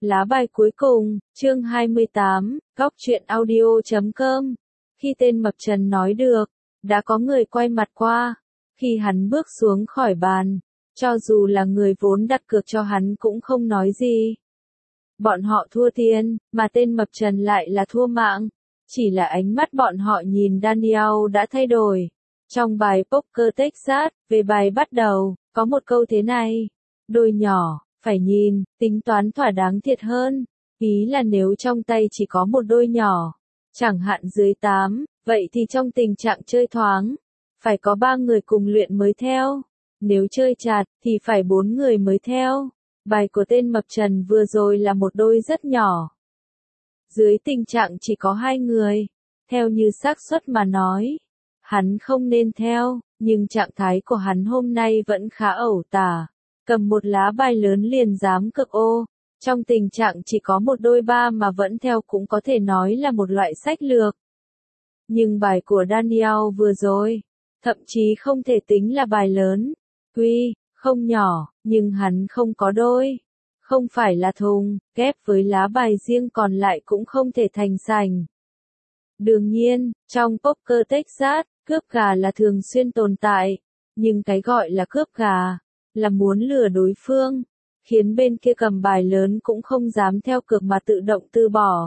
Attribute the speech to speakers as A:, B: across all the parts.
A: Lá bài cuối cùng, chương 28, góc truyện audio.com. Khi tên Mập Trần nói được, đã có người quay mặt qua. Khi hắn bước xuống khỏi bàn, cho dù là người vốn đặt cược cho hắn cũng không nói gì. Bọn họ thua tiền, mà tên Mập Trần lại là thua mạng. Chỉ là ánh mắt bọn họ nhìn Daniel đã thay đổi. Trong bài Poker Texas, về bài bắt đầu, có một câu thế này. Đôi nhỏ, phải nhìn, tính toán thỏa đáng thiệt hơn. Ý là nếu trong tay chỉ có một đôi nhỏ, chẳng hạn dưới 8, vậy thì trong tình trạng chơi thoáng, phải có 3 người cùng luyện mới theo. Nếu chơi chạt, thì phải 4 người mới theo. Bài của tên Mập Trần vừa rồi là một đôi rất nhỏ. Dưới tình trạng chỉ có 2 người, theo như xác suất mà nói, hắn không nên theo, nhưng trạng thái của hắn hôm nay vẫn khá ẩu tả. Cầm một lá bài lớn liền dám cực ô, trong tình trạng chỉ có một đôi 3 mà vẫn theo cũng có thể nói là một loại sách lược. Nhưng bài của Daniel vừa rồi, thậm chí không thể tính là bài lớn, tuy không nhỏ, nhưng hắn không có đôi, không phải là thùng, ghép với lá bài riêng còn lại cũng không thể thành sành. Đương nhiên, trong Poker Texas, cướp gà là thường xuyên tồn tại, nhưng cái gọi là cướp gà, là muốn lừa đối phương, khiến bên kia cầm bài lớn cũng không dám theo cược mà tự động từ bỏ.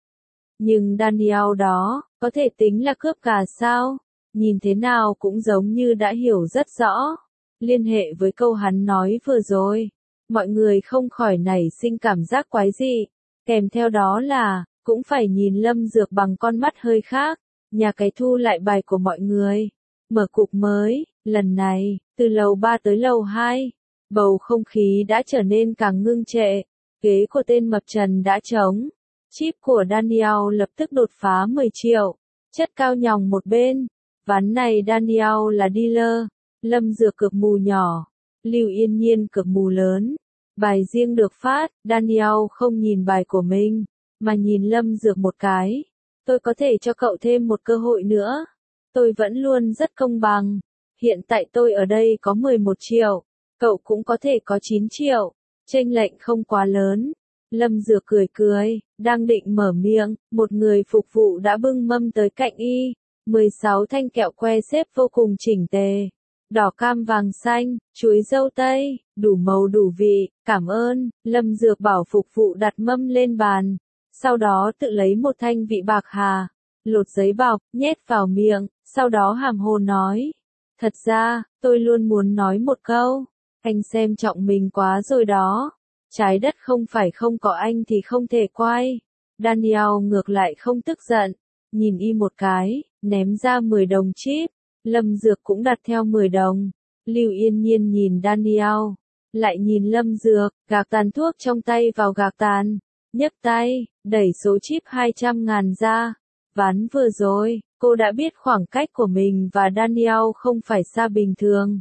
A: Nhưng Daniel đó, có thể tính là cướp gà sao? Nhìn thế nào cũng giống như đã hiểu rất rõ. Liên hệ với câu hắn nói vừa rồi, mọi người không khỏi nảy sinh cảm giác quái dị. Kèm theo đó là, cũng phải nhìn Lâm Dược bằng con mắt hơi khác. Nhà cái thu lại bài của mọi người. Mở cục mới, lần này, từ lầu 3 tới lầu 2. Bầu không khí đã trở nên càng ngưng trệ. Ghế của tên Mập Trần đã trống. Chip của Daniel lập tức đột phá 10 triệu. Chất cao nhòng một bên. Ván này Daniel là dealer. Lâm Dược cược mù nhỏ. Lưu Yên Nhiên cược mù lớn. Bài riêng được phát, Daniel không nhìn bài của mình, mà nhìn Lâm Dược một cái. Tôi có thể cho cậu thêm một cơ hội nữa. Tôi vẫn luôn rất công bằng. Hiện tại tôi ở đây có 11 triệu. Cậu cũng có thể có 9 triệu. Chênh lệch không quá lớn. Lâm Dược cười cười, đang định mở miệng, một người phục vụ đã bưng mâm tới cạnh y. 16 thanh kẹo que xếp vô cùng chỉnh tề. Đỏ cam vàng xanh, chuối dâu tây, đủ màu đủ vị, cảm ơn. Lâm Dược bảo phục vụ đặt mâm lên bàn. Sau đó tự lấy một thanh vị bạc hà, lột giấy bọc, nhét vào miệng, sau đó hàm hồ nói. Thật ra, tôi luôn muốn nói một câu. Anh xem trọng mình quá rồi đó. Trái đất không phải không có anh thì không thể quay. Daniel ngược lại không tức giận. Nhìn y một cái, ném ra 10 đồng chip. Lâm Dược cũng đặt theo 10 đồng. Lưu Yên Nhiên nhìn Daniel, lại nhìn Lâm Dược, gạc tàn thuốc trong tay vào gạc tàn. Nhấc tay, đẩy số chip 200.000 ra. Ván vừa rồi, cô đã biết khoảng cách của mình và Daniel không phải xa bình thường.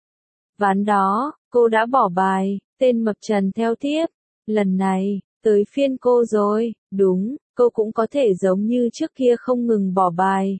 A: Ván đó, cô đã bỏ bài, tên Mập Trần theo tiếp. Lần này, tới phiên cô rồi, đúng, cô cũng có thể giống như trước kia không ngừng bỏ bài.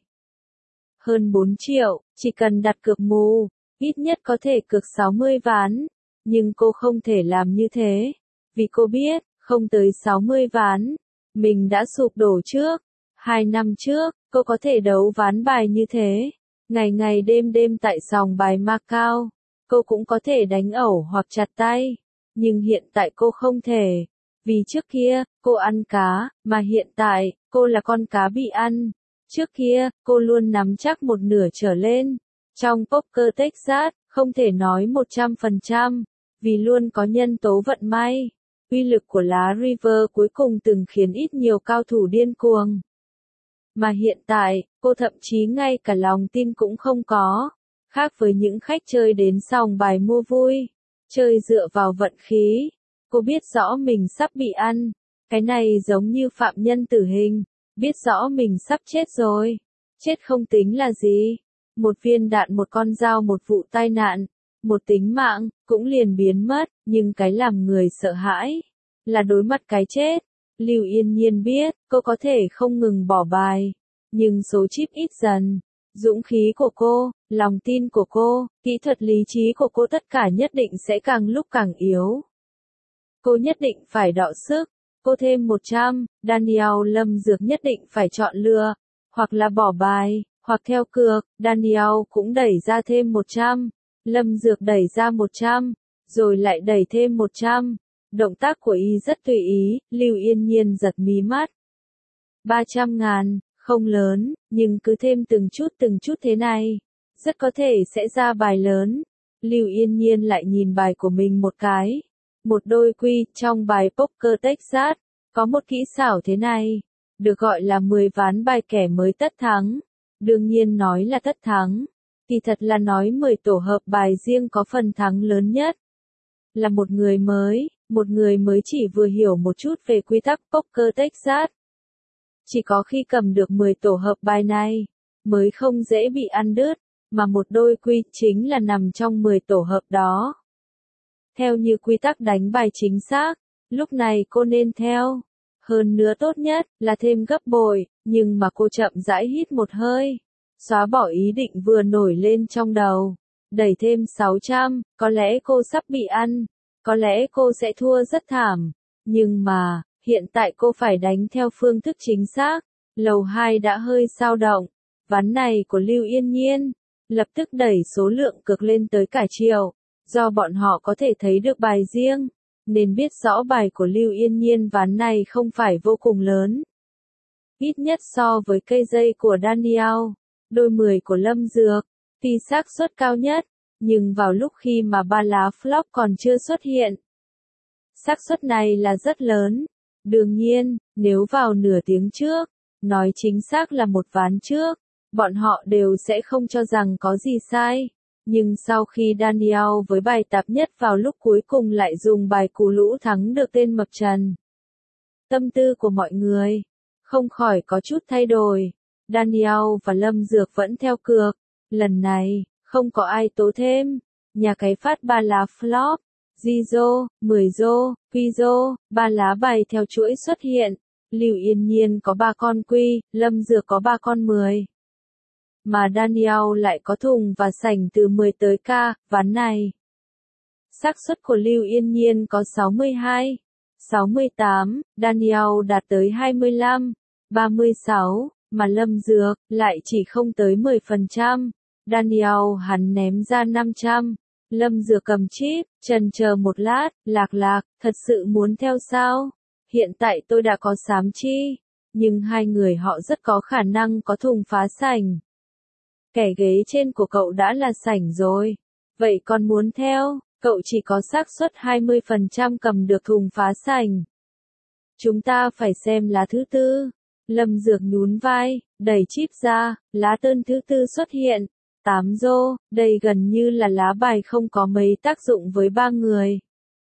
A: Hơn 4 triệu, chỉ cần đặt cược mù, ít nhất có thể cược 60 ván. Nhưng cô không thể làm như thế, vì cô biết, không tới 60 ván, mình đã sụp đổ trước. 2 năm trước, cô có thể đấu ván bài như thế. Ngày ngày đêm đêm tại sòng bài Macau, cô cũng có thể đánh ẩu hoặc chặt tay. Nhưng hiện tại cô không thể. Vì trước kia, cô ăn cá, mà hiện tại, cô là con cá bị ăn. Trước kia, cô luôn nắm chắc một nửa trở lên. Trong Poker Texas, không thể nói 100%, vì luôn có nhân tố vận may. Uy lực của lá River cuối cùng từng khiến ít nhiều cao thủ điên cuồng. Mà hiện tại, cô thậm chí ngay cả lòng tin cũng không có. Khác với những khách chơi đến sòng bài mua vui, chơi dựa vào vận khí. Cô biết rõ mình sắp bị ăn. Cái này giống như phạm nhân tử hình. Biết rõ mình sắp chết rồi. Chết không tính là gì. Một viên đạn, một con dao, một vụ tai nạn, một tính mạng, cũng liền biến mất. Nhưng cái làm người sợ hãi là đối mặt cái chết. Lưu Yên Nhiên biết, cô có thể không ngừng bỏ bài. Nhưng số chip ít dần. Dũng khí của cô, lòng tin của cô, kỹ thuật lý trí của cô tất cả nhất định sẽ càng lúc càng yếu. Cô nhất định phải đọ sức. Cô thêm 100, Daniel Lâm Dược nhất định phải chọn lựa, hoặc là bỏ bài, hoặc theo cược, Daniel cũng đẩy ra thêm 100, Lâm Dược đẩy ra 100, rồi lại đẩy thêm 100. Động tác của y rất tùy ý, Lưu Yên Nhiên giật mí mắt. 300.000, không lớn, nhưng cứ thêm từng chút thế này, rất có thể sẽ ra bài lớn. Lưu Yên Nhiên lại nhìn bài của mình một cái. Một đôi quy, trong bài poker Texas, có một kỹ xảo thế này, được gọi là 10 ván bài kẻ mới tất thắng. Đương nhiên nói là tất thắng, thì thật là nói 10 tổ hợp bài riêng có phần thắng lớn nhất. Là một người mới chỉ vừa hiểu một chút về quy tắc poker Texas. Chỉ có khi cầm được 10 tổ hợp bài này, mới không dễ bị ăn đứt, mà một đôi quy chính là nằm trong 10 tổ hợp đó. Theo như quy tắc đánh bài chính xác, lúc này cô nên theo. Hơn nữa tốt nhất là thêm gấp bội, nhưng mà cô chậm rãi hít một hơi, xóa bỏ ý định vừa nổi lên trong đầu. Đẩy thêm 600, có lẽ cô sắp bị ăn, có lẽ cô sẽ thua rất thảm, nhưng mà, hiện tại cô phải đánh theo phương thức chính xác. Lầu 2 đã hơi dao động, ván này của Lưu Yên Nhiên, lập tức đẩy số lượng cược lên tới cả triệu, do bọn họ có thể thấy được bài riêng, nên biết rõ bài của Lưu Yên Nhiên ván này không phải vô cùng lớn. Ít nhất so với cây dây của Daniel, đôi 10 của Lâm Dược, tuy xác suất cao nhất, nhưng vào lúc khi mà ba lá flop còn chưa xuất hiện, xác suất này là rất lớn. Đương nhiên, nếu vào nửa tiếng trước, nói chính xác là một ván trước, bọn họ đều sẽ không cho rằng có gì sai. Nhưng sau khi Daniel với bài tạp nhất vào lúc cuối cùng lại dùng bài cù lũ thắng được tên Mập Trần, tâm tư của mọi người không khỏi có chút thay đổi. Daniel và Lâm Dược vẫn theo cược, lần này không có ai tố thêm. Nhà cái phát ba lá flop, Gizo, 10 rô, quy rô, ba lá bài theo chuỗi xuất hiện. Lưu Yên Nhiên có 3 con quy, Lâm Dược có 3 con 10. Mà Daniel lại có thùng và sảnh từ 10 tới K, ván này. Xác suất của Lưu Yên Nhiên có 62, 68, Daniel đạt tới 25, 36, mà Lâm Dược lại chỉ không tới 10%. Daniel hắn ném ra 500. Lâm Dược cầm chip, chần chờ một lát, lạc, thật sự muốn theo sao? Hiện tại tôi đã có xám chi, nhưng hai người họ rất có khả năng có thùng phá sảnh. Kẻ ghế trên của cậu đã là sảnh rồi, vậy còn muốn theo, cậu chỉ có xác suất 20% cầm được thùng phá sảnh. Chúng ta phải xem lá thứ tư. Lâm Dược nhún vai, đẩy chip ra, lá đơn thứ tư xuất hiện. 8 rô, đây gần như là lá bài không có mấy tác dụng với 3 người.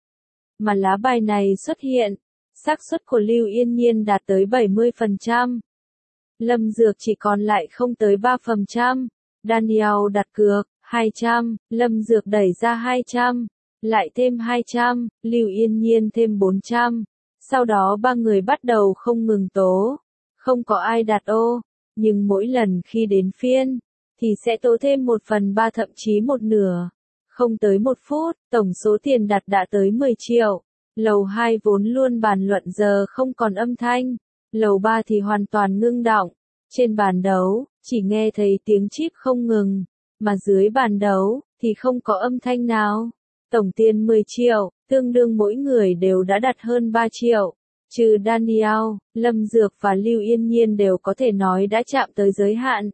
A: Mà lá bài này xuất hiện, xác suất của Lưu Yên Nhiên đạt tới 70%. Lâm Dược chỉ còn lại không tới 3%. Daniel đặt cược, 200, Lâm Dược đẩy ra 200, lại thêm 200, Lưu Yên Nhiên thêm 400. Sau đó 3 người bắt đầu không ngừng tố. Không có ai đặt ô, nhưng mỗi lần khi đến phiên, thì sẽ tố thêm 1/3 thậm chí một nửa. Không tới 1 phút, tổng số tiền đặt đã tới 10 triệu. Lầu 2 vốn luôn bàn luận giờ không còn âm thanh. Lầu 3 thì hoàn toàn ngưng đọng. Trên bàn đấu, chỉ nghe thấy tiếng chip không ngừng. Mà dưới bàn đấu, thì không có âm thanh nào. Tổng tiền 10 triệu, tương đương mỗi người đều đã đặt hơn 3 triệu. Trừ Daniel, Lâm Dược và Lưu Yên Nhiên đều có thể nói đã chạm tới giới hạn.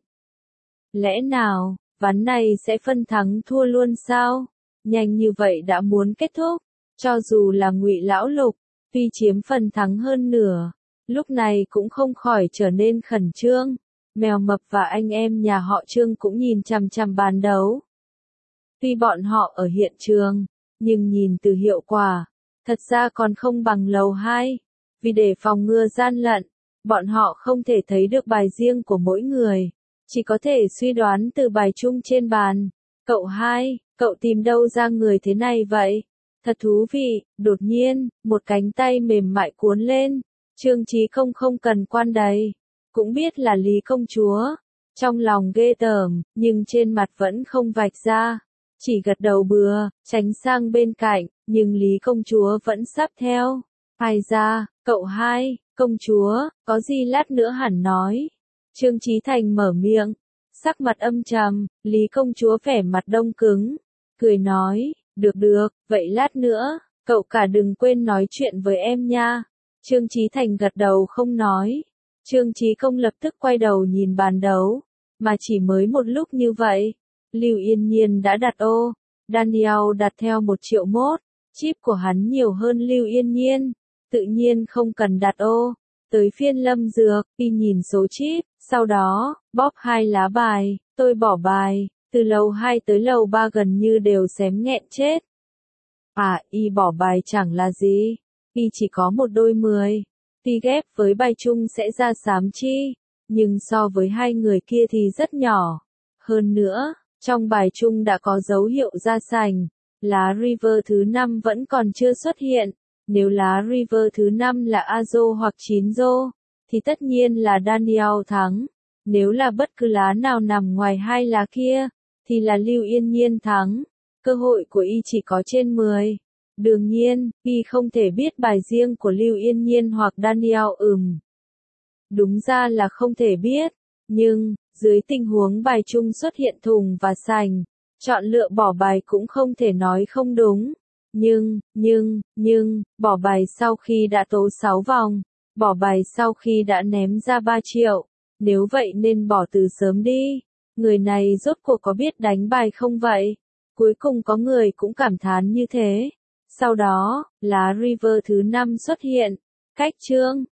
A: Lẽ nào, ván này sẽ phân thắng thua luôn sao? Nhanh như vậy đã muốn kết thúc. Cho dù là Ngụy Lão Lục, tuy chiếm phần thắng hơn nửa, lúc này cũng không khỏi trở nên khẩn trương. Mèo Mập và anh em nhà họ Trương cũng nhìn chằm chằm bàn đấu. Tuy bọn họ ở hiện trường, nhưng nhìn từ hiệu quả, thật ra còn không bằng lầu 2. Vì để phòng ngừa gian lận, bọn họ không thể thấy được bài riêng của mỗi người, chỉ có thể suy đoán từ bài chung trên bàn. Cậu hai, cậu tìm đâu ra người thế này vậy? Thật thú vị. Đột nhiên, một cánh tay mềm mại cuốn lên. Trương Chí Công không cần quan đầy, cũng biết là Lý công chúa. Trong lòng ghê tởm, nhưng trên mặt vẫn không vạch ra, chỉ gật đầu bừa, tránh sang bên cạnh, nhưng Lý công chúa vẫn sắp theo. Ai ra, cậu hai, công chúa, có gì lát nữa hẳn nói. Trương Chí Thành mở miệng, sắc mặt âm trầm, Lý công chúa vẻ mặt đông cứng, cười nói, được được, vậy lát nữa, cậu cả đừng quên nói chuyện với em nha. Trương Chí Thành gật đầu không nói. Trương Chí Công lập tức quay đầu nhìn bàn đấu, mà chỉ mới một lúc như vậy, Lưu Yên Nhiên đã đặt ô, Daniel đặt theo 1 triệu mốt, chip của hắn nhiều hơn Lưu Yên Nhiên, tự nhiên không cần đặt ô. Tới phiên Lâm Dược, y nhìn số chip, sau đó, bóp 2 lá bài, tôi bỏ bài, từ lầu 2 tới lầu 3 gần như đều xém nghẹn chết. À, y bỏ bài chẳng là gì, y chỉ có một đôi 10, tuy ghép với bài chung sẽ ra xám chi, nhưng so với hai người kia thì rất nhỏ. Hơn nữa, trong bài chung đã có dấu hiệu ra sành, lá river thứ 5 vẫn còn chưa xuất hiện. Nếu lá river thứ 5 là Azo hoặc 9Zo, thì tất nhiên là Daniel thắng. Nếu là bất cứ lá nào nằm ngoài hai lá kia, thì là Lưu Yên Nhiên thắng. Cơ hội của y chỉ có trên 10. Đương nhiên, y không thể biết bài riêng của Lưu Yên Nhiên hoặc Daniel Đúng ra là không thể biết. Nhưng, dưới tình huống bài chung xuất hiện thùng và sành, chọn lựa bỏ bài cũng không thể nói không đúng. Nhưng, bỏ bài sau khi đã tố 6 vòng, bỏ bài sau khi đã ném ra 3 triệu, nếu vậy nên bỏ từ sớm đi. Người này rốt cuộc có biết đánh bài không vậy? Cuối cùng có người cũng cảm thán như thế. Sau đó, lá river thứ 5 xuất hiện, cách Trương